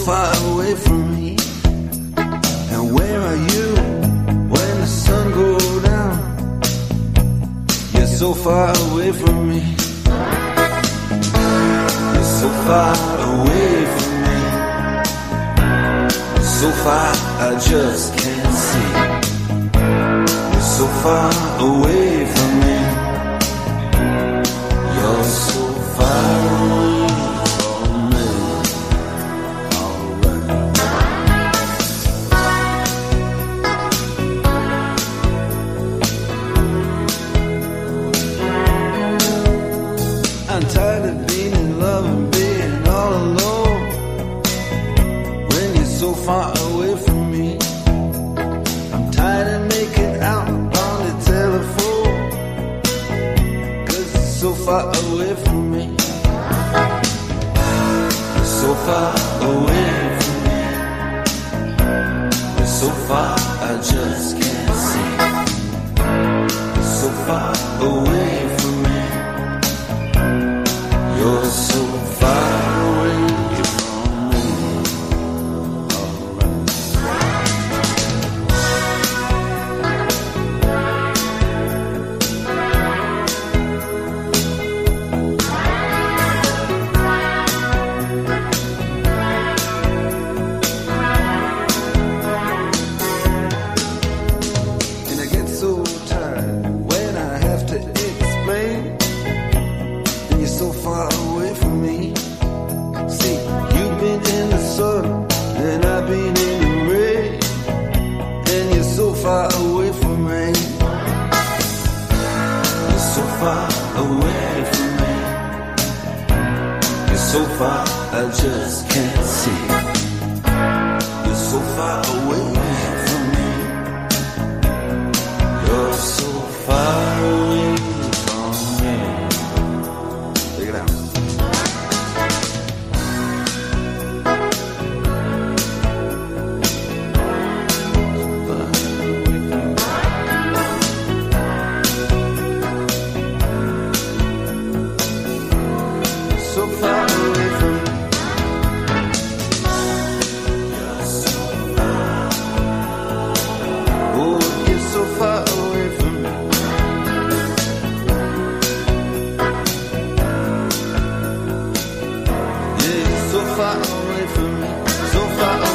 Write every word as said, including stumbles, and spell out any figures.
far away from me. And where are you when the sun goes down? You're so far away from me. You're so far away from me. So far I just can't see. You're so far away from me. You're so far away. I'm tired of being in love and being all alone when you're so far away from me. I'm tired of making out on the telephone, 'cause it's so far away from me. You're so far away from me. You're so far I just can't see. You're so far away from me. You're so far away from me. And I get so tired when I have to explain. You're so far away from me. See, you've been in the sun and I've been in the rain, and you're so far away from me. You're so far away from me. You're so far I just can't see. You're so far away from me. You're so far away from me. Take it out. So far away from me. You're so far. Oh, you're so far away from me. Yeah, you're so far away from me. So far